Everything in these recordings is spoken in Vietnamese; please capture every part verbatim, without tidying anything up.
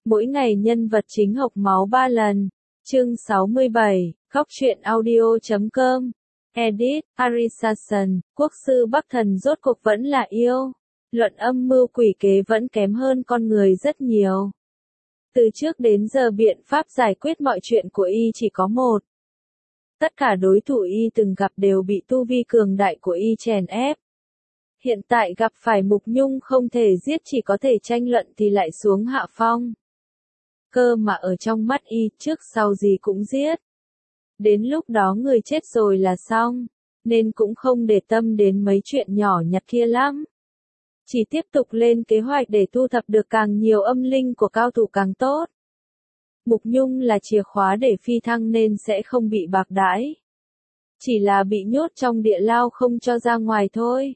Mỗi ngày nhân vật chính hộc máu ba lần. Chương sáu mươi bảy, Khóc Chuyện Audio chấm com. Edit, Arisason, quốc sư Bắc Thần rốt cuộc vẫn là yêu. Luận âm mưu quỷ kế vẫn kém hơn con người rất nhiều. Từ trước đến giờ biện pháp giải quyết mọi chuyện của y chỉ có một. Tất cả đối thủ y từng gặp đều bị tu vi cường đại của y chèn ép. Hiện tại gặp phải Mục Nhung không thể giết chỉ có thể tranh luận thì lại xuống hạ phong. Cơ mà ở trong mắt y trước sau gì cũng giết. Đến lúc đó người chết rồi là xong, nên cũng không để tâm đến mấy chuyện nhỏ nhặt kia lắm. Chỉ tiếp tục lên kế hoạch để thu thập được càng nhiều âm linh của cao thủ càng tốt. Mục Nhung là chìa khóa để phi thăng nên sẽ không bị bạc đãi. Chỉ là bị nhốt trong địa lao không cho ra ngoài thôi.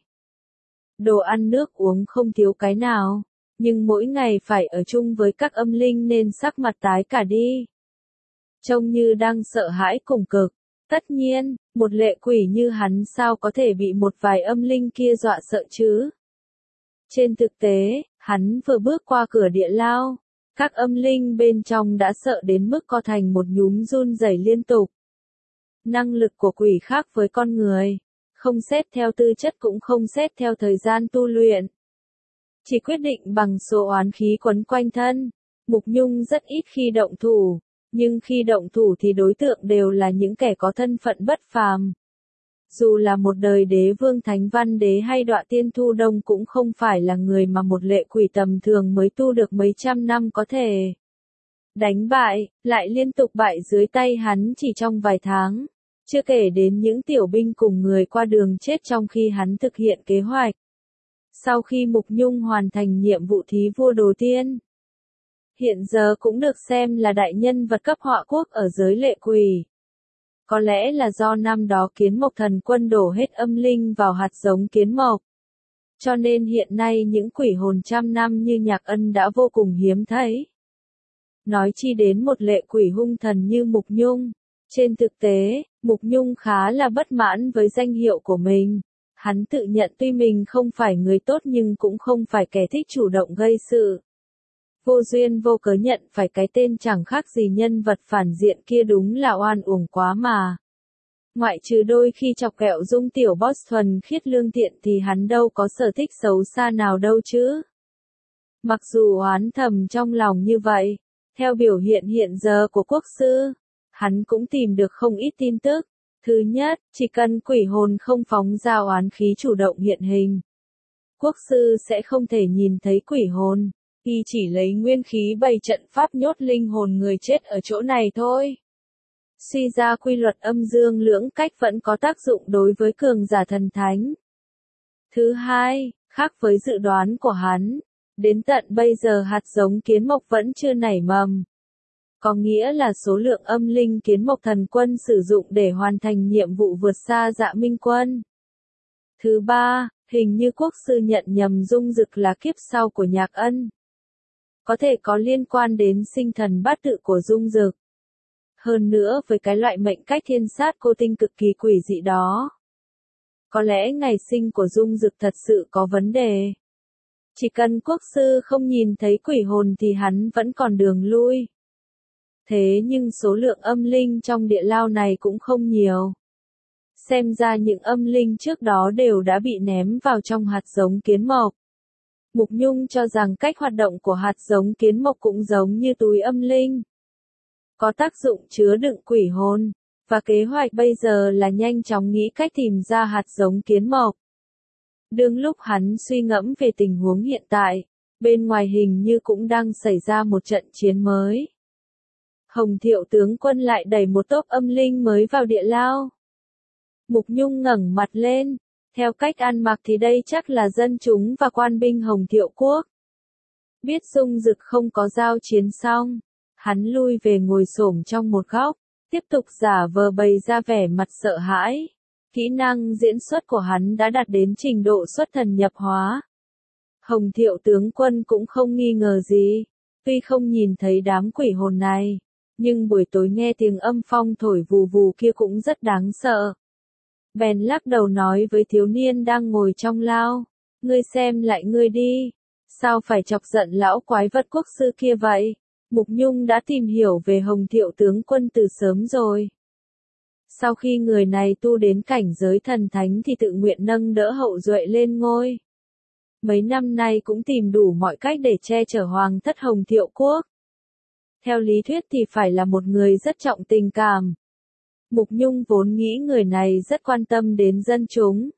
Đồ ăn nước uống không thiếu cái nào, nhưng mỗi ngày phải ở chung với các âm linh nên sắc mặt tái cả đi. Trông như đang sợ hãi cùng cực. Tất nhiên, một lệ quỷ như hắn sao có thể bị một vài âm linh kia dọa sợ chứ? Trên thực tế, hắn vừa bước qua cửa địa lao, các âm linh bên trong đã sợ đến mức co thành một nhúm run rẩy liên tục. Năng lực của quỷ khác với con người, không xét theo tư chất cũng không xét theo thời gian tu luyện. Chỉ quyết định bằng số oán khí quấn quanh thân. Mục Nhung rất ít khi động thủ, nhưng khi động thủ thì đối tượng đều là những kẻ có thân phận bất phàm. Dù là một đời đế vương thánh văn đế hay đọa tiên thu đông cũng không phải là người mà một lệ quỷ tầm thường mới tu được mấy trăm năm có thể đánh bại, lại liên tục bại dưới tay hắn chỉ trong vài tháng. Chưa kể đến những tiểu binh cùng người qua đường chết trong khi hắn thực hiện kế hoạch. Sau khi Mục Nhung hoàn thành nhiệm vụ thí vua đồ tiên, hiện giờ cũng được xem là đại nhân vật cấp họa quốc ở giới lệ quỷ. Có lẽ là do năm đó Kiến Mộc Thần Quân đổ hết âm linh vào hạt giống kiến mộc. Cho nên hiện nay những quỷ hồn trăm năm như Nhạc Ân đã vô cùng hiếm thấy. Nói chi đến một lệ quỷ hung thần như Mục Nhung. Trên thực tế, Mục Nhung khá là bất mãn với danh hiệu của mình. Hắn tự nhận tuy mình không phải người tốt nhưng cũng không phải kẻ thích chủ động gây sự. Vô duyên vô cớ nhận phải cái tên chẳng khác gì nhân vật phản diện kia đúng là oan uổng quá mà. Ngoại trừ đôi khi chọc kẹo Dung tiểu boss thuần khiết lương thiện thì hắn đâu có sở thích xấu xa nào đâu chứ. Mặc dù oán thầm trong lòng như vậy, theo biểu hiện hiện giờ của quốc sư, hắn cũng tìm được không ít tin tức. Thứ nhất, chỉ cần quỷ hồn không phóng ra oán khí chủ động hiện hình, quốc sư sẽ không thể nhìn thấy quỷ hồn. Y chỉ lấy nguyên khí bày trận pháp nhốt linh hồn người chết ở chỗ này thôi. Suy ra quy luật âm dương lưỡng cách vẫn có tác dụng đối với cường giả thần thánh. Thứ hai, khác với dự đoán của hắn, đến tận bây giờ hạt giống kiến mộc vẫn chưa nảy mầm. Có nghĩa là số lượng âm linh Kiến Mộc Thần Quân sử dụng để hoàn thành nhiệm vụ vượt xa Dạ Minh Quân. Thứ ba, hình như quốc sư nhận nhầm Dung Dực là kiếp sau của Nhạc Ân. Có thể có liên quan đến sinh thần bát tự của Dung Dực. Hơn nữa với cái loại mệnh cách thiên sát cô tinh cực kỳ quỷ dị đó. Có lẽ ngày sinh của Dung Dực thật sự có vấn đề. Chỉ cần quốc sư không nhìn thấy quỷ hồn thì hắn vẫn còn đường lui. Thế nhưng số lượng âm linh trong địa lao này cũng không nhiều. Xem ra những âm linh trước đó đều đã bị ném vào trong hạt giống kiến mộc. Mục Nhung cho rằng cách hoạt động của hạt giống kiến mộc cũng giống như túi âm linh. Có tác dụng chứa đựng quỷ hồn, và kế hoạch bây giờ là nhanh chóng nghĩ cách tìm ra hạt giống kiến mộc. Đương lúc hắn suy ngẫm về tình huống hiện tại, bên ngoài hình như cũng đang xảy ra một trận chiến mới. Hồng Thiệu tướng quân lại đẩy một tốp âm linh mới vào địa lao. Mục Nhung ngẩng mặt lên, theo cách ăn mặc thì đây chắc là dân chúng và quan binh Hồng Thiệu quốc. Biết Dung Dực không có giao chiến xong, hắn lui về ngồi xổm trong một góc, tiếp tục giả vờ bày ra vẻ mặt sợ hãi. Kỹ năng diễn xuất của hắn đã đạt đến trình độ xuất thần nhập hóa. Hồng Thiệu tướng quân cũng không nghi ngờ gì, tuy không nhìn thấy đám quỷ hồn này. Nhưng buổi tối nghe tiếng âm phong thổi vù vù kia cũng rất đáng sợ. Bèn lắc đầu nói với thiếu niên đang ngồi trong lao. Ngươi xem lại ngươi đi. Sao phải chọc giận lão quái vật quốc sư kia vậy? Mục Nhung đã tìm hiểu về Hồng Thiệu tướng quân từ sớm rồi. Sau khi người này tu đến cảnh giới thần thánh thì tự nguyện nâng đỡ Hậu Duệ lên ngôi. Mấy năm nay cũng tìm đủ mọi cách để che chở hoàng thất Hồng Thiệu quốc. Theo lý thuyết thì phải là một người rất trọng tình cảm. Mục Nhung vốn nghĩ người này rất quan tâm đến dân chúng.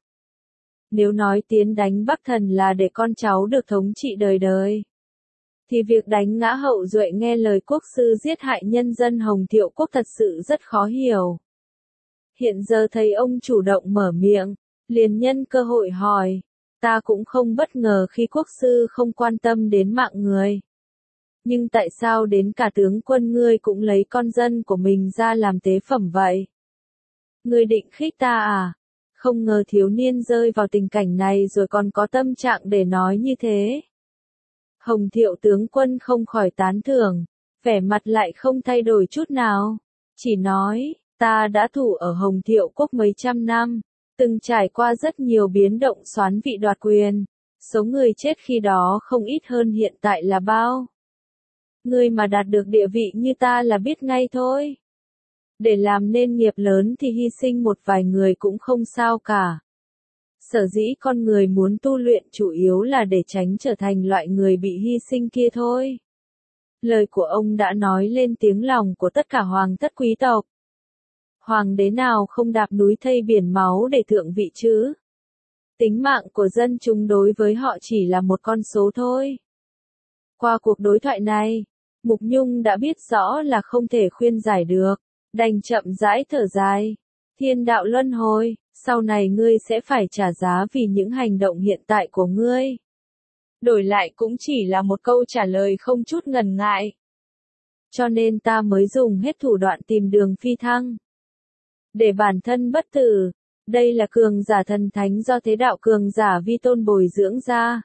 Nếu nói tiến đánh Bắc Thần là để con cháu được thống trị đời đời, thì việc đánh ngã Hậu Duệ nghe lời quốc sư giết hại nhân dân Hồng Thiệu quốc thật sự rất khó hiểu. Hiện giờ thấy ông chủ động mở miệng, liền nhân cơ hội hỏi, ta cũng không bất ngờ khi quốc sư không quan tâm đến mạng người. Nhưng tại sao đến cả tướng quân ngươi cũng lấy con dân của mình ra làm tế phẩm vậy? Ngươi định khích ta à? Không ngờ thiếu niên rơi vào tình cảnh này rồi còn có tâm trạng để nói như thế. Hồng Thiệu tướng quân không khỏi tán thưởng, vẻ mặt lại không thay đổi chút nào. Chỉ nói, ta đã thủ ở Hồng Thiệu quốc mấy trăm năm, từng trải qua rất nhiều biến động soán vị đoạt quyền. Số người chết khi đó không ít hơn hiện tại là bao. Ngươi mà đạt được địa vị như ta là biết ngay thôi. Để làm nên nghiệp lớn thì hy sinh một vài người cũng không sao cả. Sở dĩ con người muốn tu luyện chủ yếu là để tránh trở thành loại người bị hy sinh kia thôi. Lời của ông đã nói lên tiếng lòng của tất cả hoàng thất quý tộc. Hoàng đế nào không đạp núi thây biển máu để thượng vị chứ? Tính mạng của dân chúng đối với họ chỉ là một con số thôi. Qua cuộc đối thoại này, Mục Nhung đã biết rõ là không thể khuyên giải được, đành chậm rãi thở dài. Thiên đạo luân hồi, sau này ngươi sẽ phải trả giá vì những hành động hiện tại của ngươi. Đổi lại cũng chỉ là một câu trả lời không chút ngần ngại. Cho nên ta mới dùng hết thủ đoạn tìm đường phi thăng. Để bản thân bất tử, đây là cường giả thần thánh do thế đạo cường giả vi tôn bồi dưỡng ra.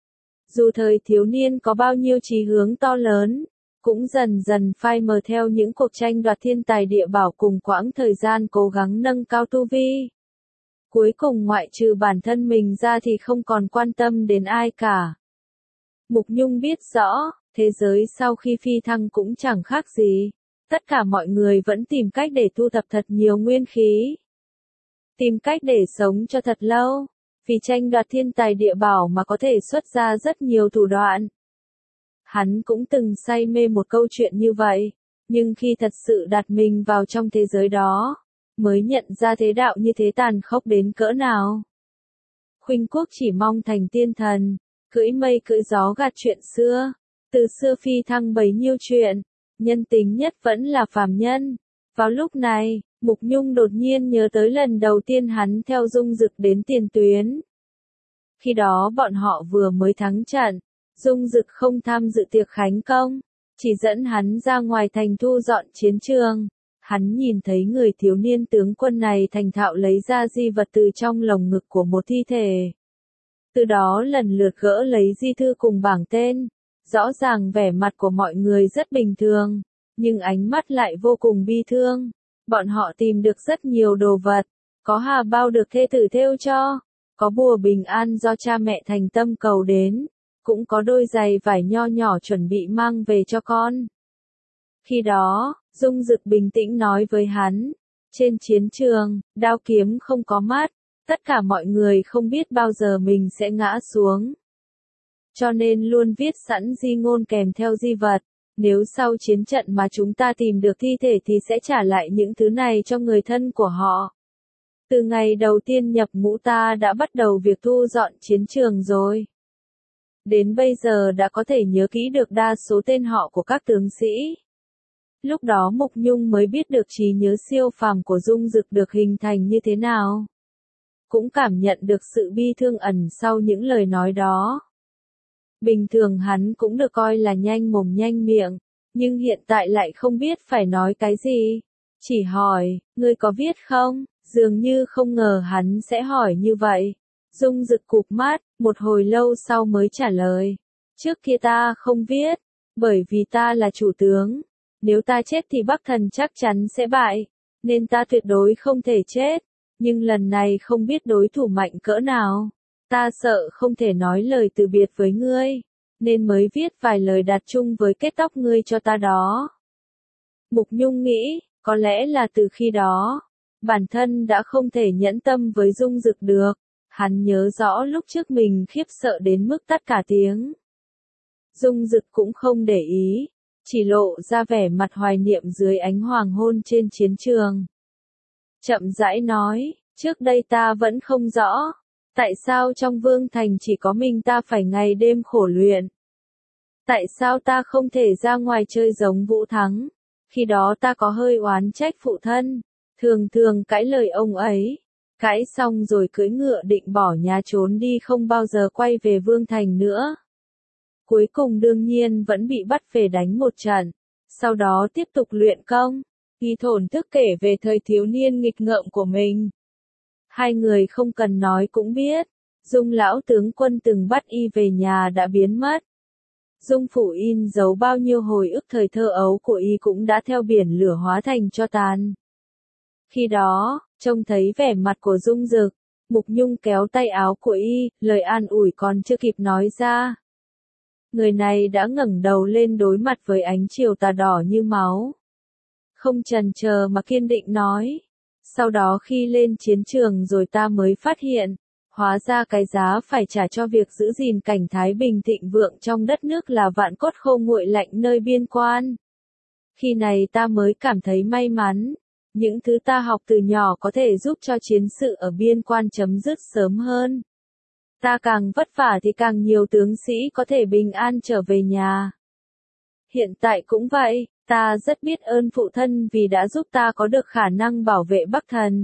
Dù thời thiếu niên có bao nhiêu chí hướng to lớn, cũng dần dần phai mờ theo những cuộc tranh đoạt thiên tài địa bảo cùng quãng thời gian cố gắng nâng cao tu vi. Cuối cùng ngoại trừ bản thân mình ra thì không còn quan tâm đến ai cả. Mục Nhung biết rõ, thế giới sau khi phi thăng cũng chẳng khác gì. Tất cả mọi người vẫn tìm cách để thu thập thật nhiều nguyên khí. Tìm cách để sống cho thật lâu. Vì tranh đoạt thiên tài địa bảo mà có thể xuất ra rất nhiều thủ đoạn. Hắn cũng từng say mê một câu chuyện như vậy, nhưng khi thật sự đặt mình vào trong thế giới đó, mới nhận ra thế đạo như thế tàn khốc đến cỡ nào. Khuynh Quốc chỉ mong thành tiên thần, cưỡi mây cưỡi gió gạt chuyện xưa, từ xưa phi thăng bấy nhiêu chuyện, nhân tính nhất vẫn là phàm nhân. Vào lúc này, Mục Nhung đột nhiên nhớ tới lần đầu tiên hắn theo Dung Dực đến tiền tuyến. Khi đó bọn họ vừa mới thắng trận. Dung Dực không tham dự tiệc khánh công, chỉ dẫn hắn ra ngoài thành thu dọn chiến trường. Hắn nhìn thấy người thiếu niên tướng quân này thành thạo lấy ra di vật từ trong lồng ngực của một thi thể. Từ đó lần lượt gỡ lấy di thư cùng bảng tên. Rõ ràng vẻ mặt của mọi người rất bình thường, nhưng ánh mắt lại vô cùng bi thương. Bọn họ tìm được rất nhiều đồ vật, có hà bao được thê tử thêu cho, có bùa bình an do cha mẹ thành tâm cầu đến. Cũng có đôi giày vải nho nhỏ chuẩn bị mang về cho con. Khi đó, Dung Dực bình tĩnh nói với hắn, trên chiến trường, đao kiếm không có mắt, tất cả mọi người không biết bao giờ mình sẽ ngã xuống. Cho nên luôn viết sẵn di ngôn kèm theo di vật, nếu sau chiến trận mà chúng ta tìm được thi thể thì sẽ trả lại những thứ này cho người thân của họ. Từ ngày đầu tiên nhập ngũ ta đã bắt đầu việc thu dọn chiến trường rồi. Đến bây giờ đã có thể nhớ kỹ được đa số tên họ của các tướng sĩ. Lúc đó Mục Nhung mới biết được trí nhớ siêu phàm của Dung Dực được hình thành như thế nào. Cũng cảm nhận được sự bi thương ẩn sau những lời nói đó. Bình thường hắn cũng được coi là nhanh mồm nhanh miệng, nhưng hiện tại lại không biết phải nói cái gì. Chỉ hỏi, ngươi có viết không? Dường như không ngờ hắn sẽ hỏi như vậy. Dung Dực cụp mắt, một hồi lâu sau mới trả lời. Trước kia ta không viết, bởi vì ta là chủ tướng. Nếu ta chết thì Bắc Thần chắc chắn sẽ bại, nên ta tuyệt đối không thể chết. Nhưng lần này không biết đối thủ mạnh cỡ nào. Ta sợ không thể nói lời từ biệt với ngươi. nên mới viết vài lời đặt chung với kết tóc ngươi cho ta đó. Mục Nhung nghĩ, có lẽ là từ khi đó, bản thân đã không thể nhẫn tâm với Dung Dực được. Hắn nhớ rõ lúc trước mình khiếp sợ đến mức tắt cả tiếng. Dung Dực cũng không để ý, chỉ lộ ra vẻ mặt hoài niệm dưới ánh hoàng hôn trên chiến trường. Chậm rãi nói, trước đây ta vẫn không rõ, tại sao trong vương thành chỉ có mình ta phải ngày đêm khổ luyện. Tại sao ta không thể ra ngoài chơi giống Vũ Thắng, khi đó ta có hơi oán trách phụ thân, thường thường cãi lời ông ấy. Cãi xong rồi cưỡi ngựa định bỏ nhà trốn đi không bao giờ quay về vương thành nữa. Cuối cùng đương nhiên vẫn bị bắt về đánh một trận, sau đó tiếp tục luyện công. Y thổn thức kể về thời thiếu niên nghịch ngợm của mình. Hai người không cần nói cũng biết, Dung lão tướng quân từng bắt y về nhà đã biến mất. Dung phủ in dấu bao nhiêu hồi ức thời thơ ấu của y cũng đã theo biển lửa hóa thành tro tàn. Khi đó, trông thấy vẻ mặt của Dung Dực, Mục Nhung kéo tay áo của y, lời an ủi còn chưa kịp nói ra. Người này đã ngẩng đầu lên đối mặt với ánh chiều tà đỏ như máu. Không chần chờ mà kiên định nói. Sau đó khi lên chiến trường rồi ta mới phát hiện, hóa ra cái giá phải trả cho việc giữ gìn cảnh thái bình thịnh vượng trong đất nước là vạn cốt khô nguội lạnh nơi biên quan. Khi này ta mới cảm thấy may mắn. Những thứ ta học từ nhỏ có thể giúp cho chiến sự ở biên quan chấm dứt sớm hơn. Ta càng vất vả thì càng nhiều tướng sĩ có thể bình an trở về nhà. Hiện tại cũng vậy, ta rất biết ơn phụ thân vì đã giúp ta có được khả năng bảo vệ Bắc Thần.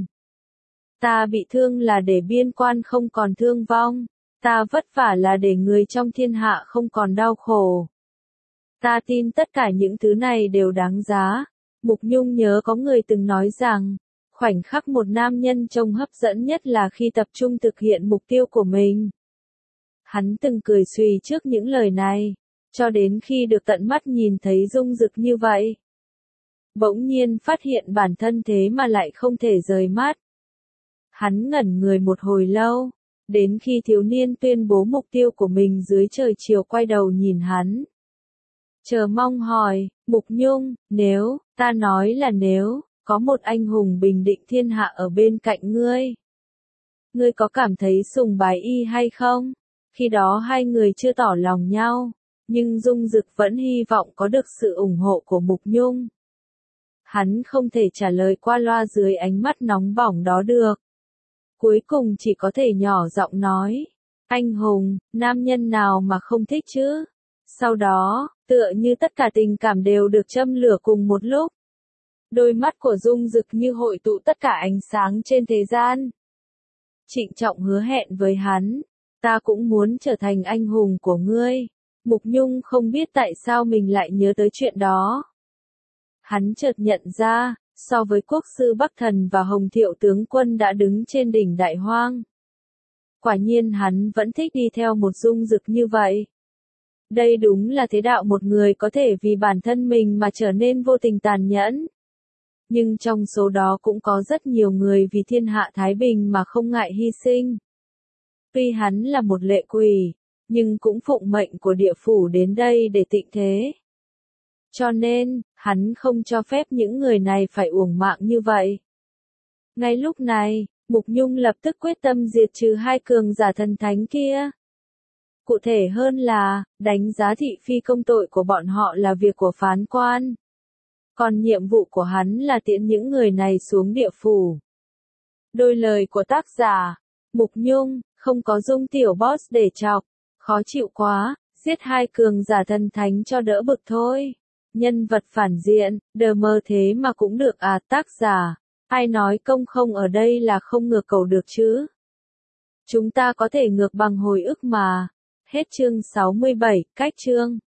Ta bị thương là để biên quan không còn thương vong, ta vất vả là để người trong thiên hạ không còn đau khổ. Ta tin tất cả những thứ này đều đáng giá. Mục Nhung nhớ có người từng nói rằng, khoảnh khắc một nam nhân trông hấp dẫn nhất là khi tập trung thực hiện mục tiêu của mình. Hắn từng cười suy trước những lời này, cho đến khi được tận mắt nhìn thấy Dung Dực như vậy. Bỗng nhiên phát hiện bản thân thế mà lại không thể rời mắt. Hắn ngẩn người một hồi lâu, đến khi thiếu niên tuyên bố mục tiêu của mình dưới trời chiều quay đầu nhìn hắn. Chờ mong hỏi, Mục Nhung, nếu, ta nói là nếu, có một anh hùng bình định thiên hạ ở bên cạnh ngươi. Ngươi có cảm thấy sùng bái y hay không? Khi đó hai người chưa tỏ lòng nhau, nhưng Dung Dực vẫn hy vọng có được sự ủng hộ của Mục Nhung. Hắn không thể trả lời qua loa dưới ánh mắt nóng bỏng đó được. Cuối cùng chỉ có thể nhỏ giọng nói, anh hùng, nam nhân nào mà không thích chứ? Sau đó, tựa như tất cả tình cảm đều được châm lửa cùng một lúc. Đôi mắt của Dung Dực như hội tụ tất cả ánh sáng trên thế gian. Trịnh trọng hứa hẹn với hắn, ta cũng muốn trở thành anh hùng của ngươi. Mục Nhung không biết tại sao mình lại nhớ tới chuyện đó. Hắn chợt nhận ra, so với quốc sư Bắc Thần và Hồng Thiệu tướng quân đã đứng trên đỉnh Đại Hoang. Quả nhiên hắn vẫn thích đi theo một Dung Dực như vậy. Đây đúng là thế đạo một người có thể vì bản thân mình mà trở nên vô tình tàn nhẫn. Nhưng trong số đó cũng có rất nhiều người vì thiên hạ thái bình mà không ngại hy sinh. Tuy hắn là một lệ quỷ, nhưng cũng phụng mệnh của địa phủ đến đây để tịnh thế. Cho nên, hắn không cho phép những người này phải uổng mạng như vậy. Ngay lúc này, Mục Nhung lập tức quyết tâm diệt trừ hai cường giả thần thánh kia. Cụ thể hơn là, đánh giá thị phi công tội của bọn họ là việc của phán quan. Còn nhiệm vụ của hắn là tiễn những người này xuống địa phủ. Đôi lời của tác giả, Mục Nhung, không có Dung tiểu boss để chọc, khó chịu quá, giết hai cường giả thần thánh cho đỡ bực thôi. Nhân vật phản diện, đờ mơ thế mà cũng được à, tác giả. Ai nói công không ở đây là không ngược cầu được chứ? Chúng ta có thể ngược bằng hồi ức mà. Hết chương sáu mươi bảy, cách chương.